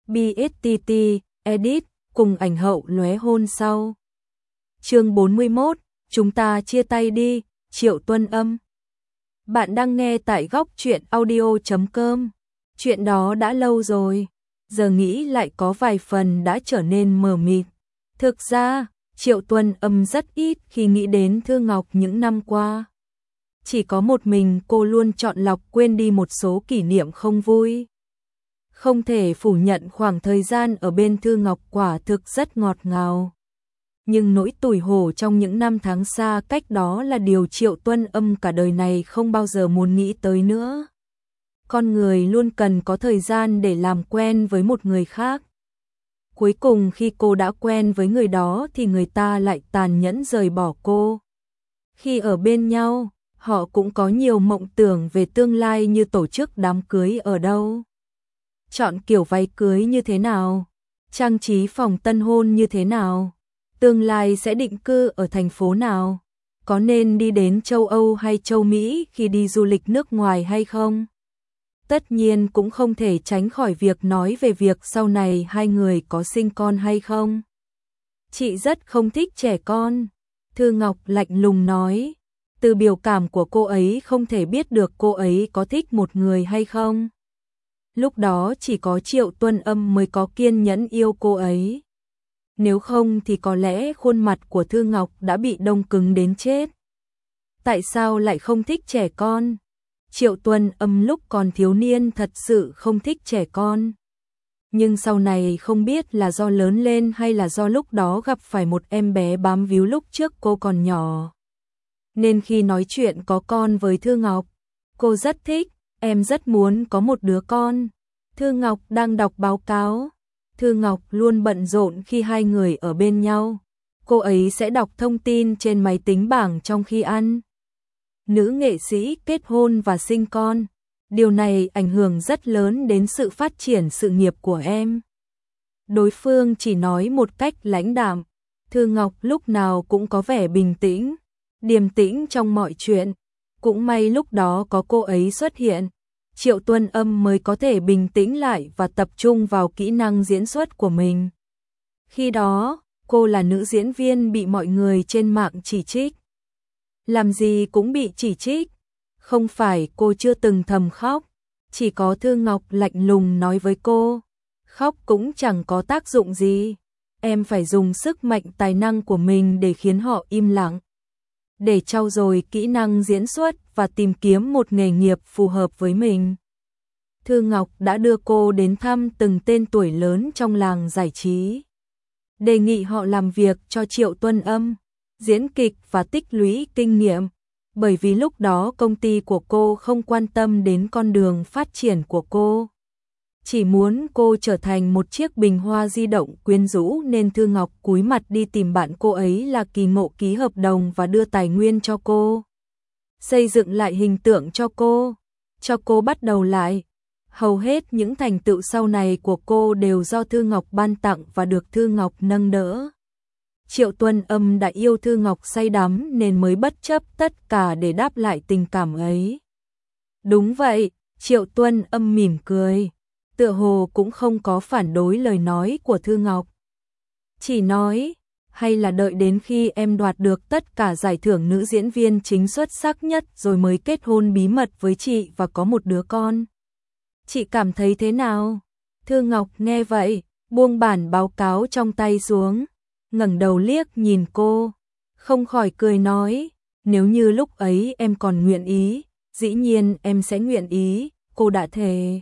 BSTT, edit, cùng ảnh hậu lóe hôn sau. Chương 41, chúng ta chia tay đi, Triệu Tuân Âm. Bạn đang nghe tại góc truyện audio.com. Chuyện đó đã lâu rồi, giờ nghĩ lại có vài phần đã trở nên mờ mịt. Thực ra, Triệu Tuân Âm rất ít khi nghĩ đến Thư Ngọc những năm qua. Chỉ có một mình cô luôn chọn lọc quên đi một số kỷ niệm không vui. Không thể phủ nhận khoảng thời gian ở bên Thư Ngọc quả thực rất ngọt ngào. Nhưng nỗi tủi hổ trong những năm tháng xa cách đó là điều Triệu Tuân Âm cả đời này không bao giờ muốn nghĩ tới nữa. Con người luôn cần có thời gian để làm quen với một người khác. Cuối cùng khi cô đã quen với người đó thì người ta lại tàn nhẫn rời bỏ cô. Khi ở bên nhau, họ cũng có nhiều mộng tưởng về tương lai như tổ chức đám cưới ở đâu, chọn kiểu váy cưới như thế nào, trang trí phòng tân hôn như thế nào, tương lai sẽ định cư ở thành phố nào, có nên đi đến châu Âu hay châu Mỹ khi đi du lịch nước ngoài hay không. Tất nhiên cũng không thể tránh khỏi việc nói về việc sau này hai người có sinh con hay không. Chị rất không thích trẻ con, Thư Ngọc lạnh lùng nói. Từ biểu cảm của cô ấy không thể biết được cô ấy có thích một người hay không. Lúc đó chỉ có Triệu Tuân Âm mới có kiên nhẫn yêu cô ấy. Nếu không thì có lẽ khuôn mặt của Thư Ngọc đã bị đông cứng đến chết. Tại sao lại không thích trẻ con? Triệu Tuân Âm lúc còn thiếu niên thật sự không thích trẻ con. Nhưng sau này không biết là do lớn lên hay là do lúc đó gặp phải một em bé bám víu lúc trước cô còn nhỏ. Nên khi nói chuyện có con với Thư Ngọc, cô rất thích, em rất muốn có một đứa con. Thư Ngọc đang đọc báo cáo. Thư Ngọc luôn bận rộn khi hai người ở bên nhau. Cô ấy sẽ đọc thông tin trên máy tính bảng trong khi ăn. Nữ nghệ sĩ kết hôn và sinh con. Điều này ảnh hưởng rất lớn đến sự phát triển sự nghiệp của em. Đối phương chỉ nói một cách lãnh đạm. Thư Ngọc lúc nào cũng có vẻ bình tĩnh, điềm tĩnh trong mọi chuyện. Cũng may lúc đó có cô ấy xuất hiện, Triệu Tuân Âm mới có thể bình tĩnh lại và tập trung vào kỹ năng diễn xuất của mình. Khi đó, cô là nữ diễn viên bị mọi người trên mạng chỉ trích. Làm gì cũng bị chỉ trích. Không phải cô chưa từng thầm khóc, chỉ có Thư Ngọc lạnh lùng nói với cô, khóc cũng chẳng có tác dụng gì. Em phải dùng sức mạnh tài năng của mình để khiến họ im lặng, để trau dồi kỹ năng diễn xuất và tìm kiếm một nghề nghiệp phù hợp với mình. Thư Ngọc đã đưa cô đến thăm từng tên tuổi lớn trong làng giải trí, đề nghị họ làm việc cho Triệu Tuân Âm, diễn kịch và tích lũy kinh nghiệm, bởi vì lúc đó công ty của cô không quan tâm đến con đường phát triển của cô. Chỉ muốn cô trở thành một chiếc bình hoa di động quyến rũ nên Thư Ngọc cúi mặt đi tìm bạn cô ấy là Kỳ Ngộ ký hợp đồng và đưa tài nguyên cho cô. Xây dựng lại hình tượng cho cô bắt đầu lại. Hầu hết những thành tựu sau này của cô đều do Thư Ngọc ban tặng và được Thư Ngọc nâng đỡ. Triệu Tuân Âm đã yêu Thư Ngọc say đắm nên mới bất chấp tất cả để đáp lại tình cảm ấy. Đúng vậy, Triệu Tuân Âm mỉm cười, tựa hồ cũng không có phản đối lời nói của Thư Ngọc. Chỉ nói, hay là đợi đến khi em đoạt được tất cả giải thưởng nữ diễn viên chính xuất sắc nhất rồi mới kết hôn bí mật với chị và có một đứa con. Chị cảm thấy thế nào? Thư Ngọc nghe vậy, buông bản báo cáo trong tay xuống, ngẩng đầu liếc nhìn cô, không khỏi cười nói, nếu như lúc ấy em còn nguyện ý, dĩ nhiên em sẽ nguyện ý, cô đã thề.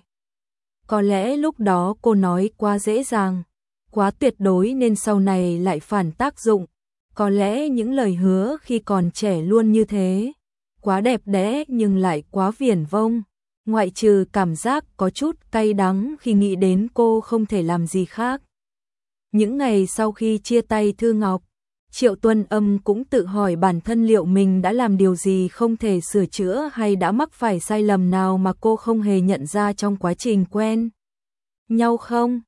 Có lẽ lúc đó cô nói quá dễ dàng, quá tuyệt đối nên sau này lại phản tác dụng. Có lẽ những lời hứa khi còn trẻ luôn như thế, quá đẹp đẽ nhưng lại quá viển vông. Ngoại trừ cảm giác có chút cay đắng khi nghĩ đến cô không thể làm gì khác. Những ngày sau khi chia tay Thư Ngọc, Triệu Tuân Âm cũng tự hỏi bản thân liệu mình đã làm điều gì không thể sửa chữa hay đã mắc phải sai lầm nào mà cô không hề nhận ra trong quá trình quen nhau không?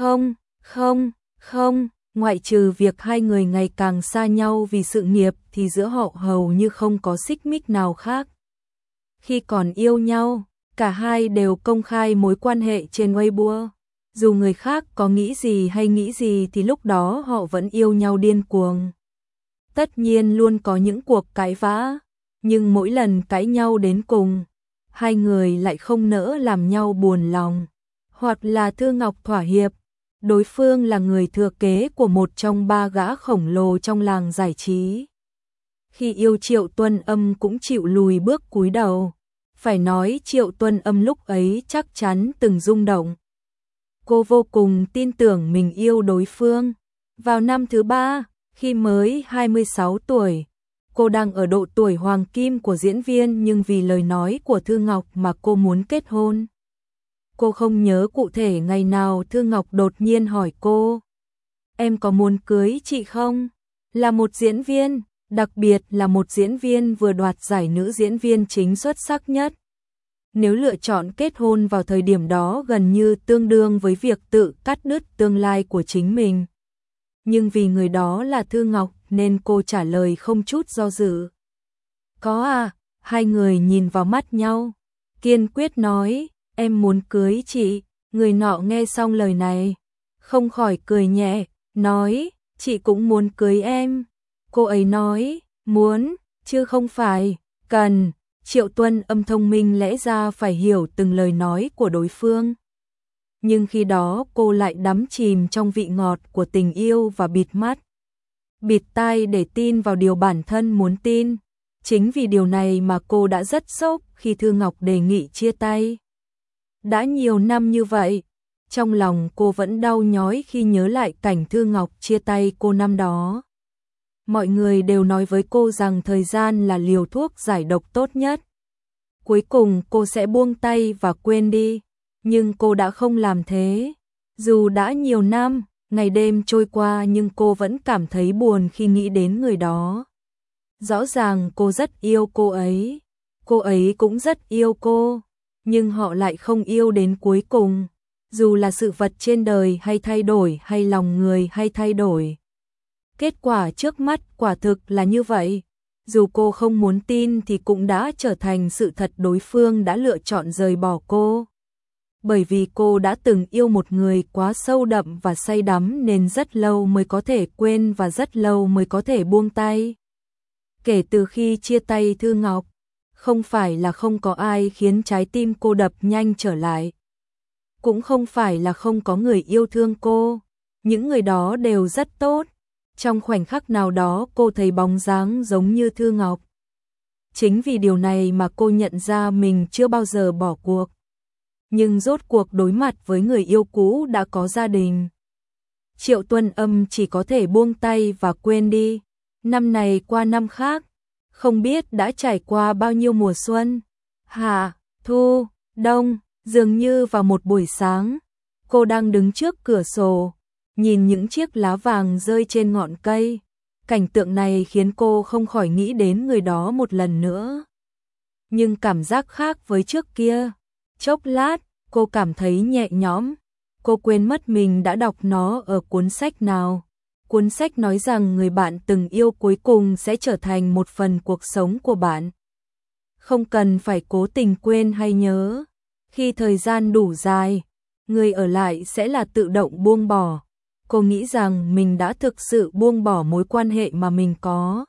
Không, ngoại trừ việc hai người ngày càng xa nhau vì sự nghiệp thì giữa họ hầu như không có xích mích nào khác. Khi còn yêu nhau, cả hai đều công khai mối quan hệ trên Weibo. Dù người khác có nghĩ gì hay nghĩ gì thì lúc đó họ vẫn yêu nhau điên cuồng. Tất nhiên luôn có những cuộc cãi vã, nhưng mỗi lần cãi nhau đến cùng, hai người lại không nỡ làm nhau buồn lòng. Hoặc là Thư Ngọc thỏa hiệp, đối phương là người thừa kế của một trong ba gã khổng lồ trong làng giải trí. Khi yêu Triệu Tuân Âm cũng chịu lùi bước cúi đầu. Phải nói Triệu Tuân Âm lúc ấy chắc chắn từng rung động. Cô vô cùng tin tưởng mình yêu đối phương. Vào năm thứ 3, khi mới 26 tuổi, cô đang ở độ tuổi hoàng kim của diễn viên nhưng vì lời nói của Thư Ngọc mà cô muốn kết hôn. Cô không nhớ cụ thể ngày nào Thư Ngọc đột nhiên hỏi cô: "Em có muốn cưới chị không?" Là một diễn viên, đặc biệt là một diễn viên vừa đoạt giải nữ diễn viên chính xuất sắc nhất. Nếu lựa chọn kết hôn vào thời điểm đó gần như tương đương với việc tự cắt đứt tương lai của chính mình. Nhưng vì người đó là Thư Ngọc nên cô trả lời không chút do dự. "Có à." Hai người nhìn vào mắt nhau, kiên quyết nói: "Em muốn cưới chị." Người nọ nghe xong lời này, không khỏi cười nhẹ, nói: "Chị cũng muốn cưới em." Cô ấy nói: "Muốn, chứ không phải cần." Triệu Tuân Âm thông minh lẽ ra phải hiểu từng lời nói của đối phương. Nhưng khi đó cô lại đắm chìm trong vị ngọt của tình yêu và bịt mắt, bịt tai để tin vào điều bản thân muốn tin. Chính vì điều này mà cô đã rất sốc khi Thư Ngọc đề nghị chia tay. Đã nhiều năm như vậy, trong lòng cô vẫn đau nhói khi nhớ lại cảnh Thư Ngọc chia tay cô năm đó. Mọi người đều nói với cô rằng thời gian là liều thuốc giải độc tốt nhất. Cuối cùng cô sẽ buông tay và quên đi. Nhưng cô đã không làm thế. Dù đã nhiều năm, ngày đêm trôi qua nhưng cô vẫn cảm thấy buồn khi nghĩ đến người đó. Rõ ràng cô rất yêu cô ấy cũng rất yêu cô, nhưng họ lại không yêu đến cuối cùng. Dù là sự vật trên đời hay thay đổi hay lòng người hay thay đổi. Kết quả trước mắt quả thực là như vậy. Dù cô không muốn tin thì cũng đã trở thành sự thật, đối phương đã lựa chọn rời bỏ cô. Bởi vì cô đã từng yêu một người quá sâu đậm và say đắm nên rất lâu mới có thể quên và rất lâu mới có thể buông tay. Kể từ khi chia tay Thư Ngọc, không phải là không có ai khiến trái tim cô đập nhanh trở lại. Cũng không phải là không có người yêu thương cô. Những người đó đều rất tốt. Trong khoảnh khắc nào đó cô thấy bóng dáng giống như Thư Ngọc. Chính vì điều này mà cô nhận ra mình chưa bao giờ bỏ cuộc. Nhưng rốt cuộc đối mặt với người yêu cũ đã có gia đình. Triệu Tuân Âm chỉ có thể buông tay và quên đi. Năm này qua năm khác, không biết đã trải qua bao nhiêu mùa xuân, hạ, thu, đông. Dường như vào một buổi sáng, cô đang đứng trước cửa sổ, nhìn những chiếc lá vàng rơi trên ngọn cây. Cảnh tượng này khiến cô không khỏi nghĩ đến người đó một lần nữa. Nhưng cảm giác khác với trước kia. Chốc lát, cô cảm thấy nhẹ nhõm. Cô quên mất mình đã đọc nó ở cuốn sách nào. Cuốn sách nói rằng người bạn từng yêu cuối cùng sẽ trở thành một phần cuộc sống của bạn. Không cần phải cố tình quên hay nhớ. Khi thời gian đủ dài, người ở lại sẽ là tự động buông bỏ. Cô nghĩ rằng mình đã thực sự buông bỏ mối quan hệ mà mình có.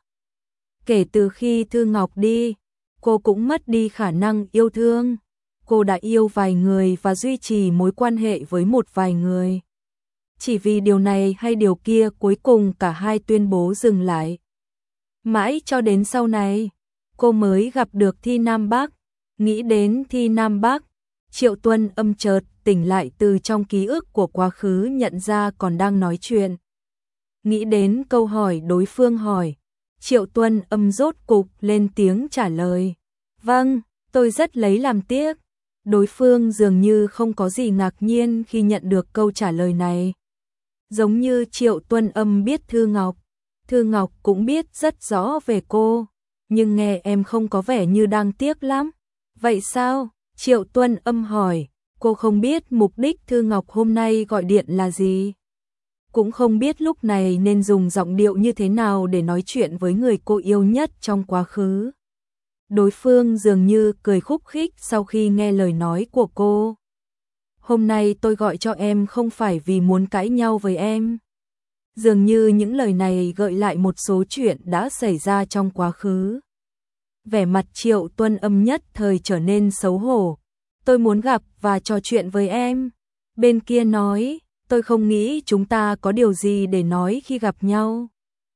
Kể từ khi Thư Ngọc đi, cô cũng mất đi khả năng yêu thương. Cô đã yêu vài người và duy trì mối quan hệ với một vài người. Chỉ vì điều này hay điều kia cuối cùng cả hai tuyên bố dừng lại. Mãi cho đến sau này, cô mới gặp được Thi Nam Bắc. Nghĩ đến Thi Nam Bắc, Triệu Tuân Âm chợt tỉnh lại từ trong ký ức của quá khứ, nhận ra còn đang nói chuyện. Nghĩ đến câu hỏi đối phương hỏi, Triệu Tuân Âm rốt cục lên tiếng trả lời. "Vâng, tôi rất lấy làm tiếc." Đối phương dường như không có gì ngạc nhiên khi nhận được câu trả lời này. Giống như Triệu Tuân Âm biết Thư Ngọc cũng biết rất rõ về cô, nhưng nghe em không có vẻ như đang tiếc lắm. "Vậy sao?" Triệu Tuân Âm hỏi. Cô không biết mục đích Thư Ngọc hôm nay gọi điện là gì. Cũng không biết lúc này nên dùng giọng điệu như thế nào để nói chuyện với người cô yêu nhất trong quá khứ. Đối phương dường như cười khúc khích sau khi nghe lời nói của cô. hôm nay tôi gọi cho em không phải vì muốn cãi nhau với em. Dường như những lời này gợi lại một số chuyện đã xảy ra trong quá khứ. Vẻ mặt Triệu Tuân Âm nhất thời trở nên xấu hổ. Tôi muốn gặp và trò chuyện với em. Bên kia nói, tôi không nghĩ chúng ta có điều gì để nói khi gặp nhau.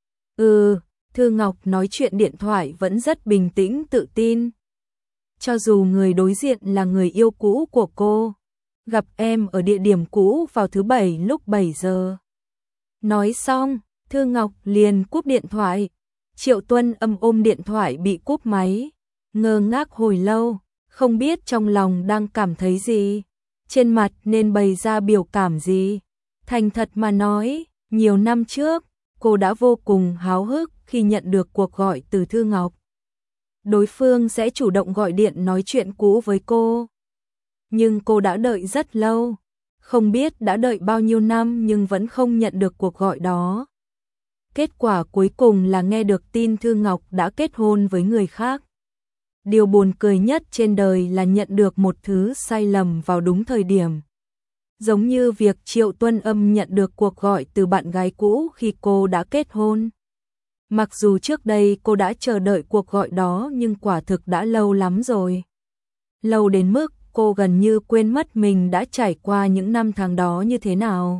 Thư Ngọc nói chuyện điện thoại vẫn rất bình tĩnh tự tin. Cho dù người đối diện là người yêu cũ của cô. Gặp em ở địa điểm cũ vào thứ Bảy lúc 7 giờ. Nói xong, Thư Ngọc liền cúp điện thoại. Triệu Tuân Âm ôm điện thoại bị cúp máy. Ngơ ngác hồi lâu, không biết trong lòng đang cảm thấy gì. Trên mặt nên bày ra biểu cảm gì. Thành thật mà nói, nhiều năm trước, cô đã vô cùng háo hức khi nhận được cuộc gọi từ Thư Ngọc. Đối phương sẽ chủ động gọi điện nói chuyện cũ với cô. Nhưng cô đã đợi rất lâu, không biết đã đợi bao nhiêu năm nhưng vẫn không nhận được cuộc gọi đó. Kết quả cuối cùng là nghe được tin Thư Ngọc đã kết hôn với người khác. Điều buồn cười nhất trên đời là nhận được một thứ sai lầm vào đúng thời điểm. Giống như việc Triệu Tuân Âm nhận được cuộc gọi từ bạn gái cũ khi cô đã kết hôn. Mặc dù trước đây cô đã chờ đợi cuộc gọi đó nhưng quả thực đã lâu lắm rồi. Lâu đến mức cô gần như quên mất mình đã trải qua những năm tháng đó như thế nào.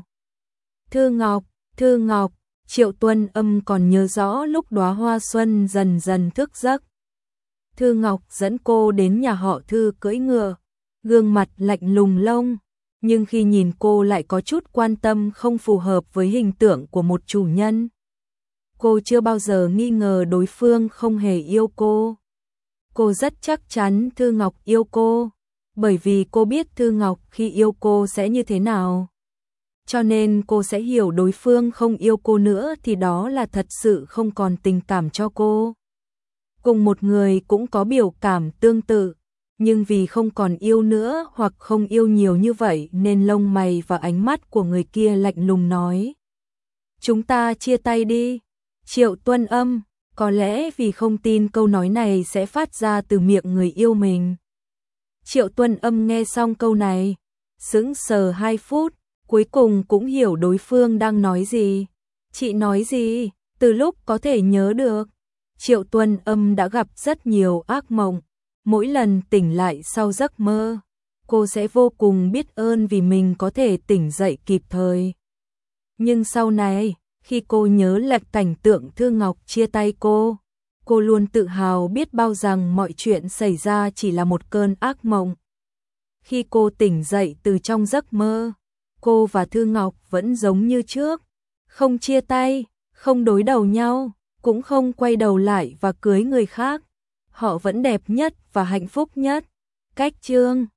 Thư Ngọc, Triệu Tuân Âm còn nhớ rõ lúc đóa hoa xuân dần dần thức giấc. Thư Ngọc dẫn cô đến nhà họ Thư cưỡi ngựa, gương mặt lạnh lùng lông, nhưng khi nhìn cô lại có chút quan tâm không phù hợp với hình tượng của một chủ nhân. Cô chưa bao giờ nghi ngờ đối phương không hề yêu cô. Cô rất chắc chắn Thư Ngọc yêu cô, bởi vì cô biết Thư Ngọc khi yêu cô sẽ như thế nào. Cho nên cô sẽ hiểu đối phương không yêu cô nữa thì đó là thật sự không còn tình cảm cho cô. Cùng một người cũng có biểu cảm tương tự, nhưng vì không còn yêu nữa hoặc không yêu nhiều như vậy nên lông mày và ánh mắt của người kia lạnh lùng nói. Chúng ta chia tay đi. Triệu Tuân Âm, có lẽ vì không tin câu nói này sẽ phát ra từ miệng người yêu mình. Triệu Tuân Âm nghe xong câu này, sững sờ 2 phút, cuối cùng cũng hiểu đối phương đang nói gì. Chị nói gì? Từ lúc có thể nhớ được, Triệu Tuân Âm đã gặp rất nhiều ác mộng. Mỗi lần tỉnh lại sau giấc mơ, cô sẽ vô cùng biết ơn vì mình có thể tỉnh dậy kịp thời. Nhưng sau này, khi cô nhớ lại cảnh tượng Thư Ngọc chia tay cô luôn tự hào biết bao rằng mọi chuyện xảy ra chỉ là một cơn ác mộng. Khi cô tỉnh dậy từ trong giấc mơ, cô và Thư Ngọc vẫn giống như trước, không chia tay, không đối đầu nhau, cũng không quay đầu lại và cưới người khác. Họ vẫn đẹp nhất và hạnh phúc nhất. Cách chương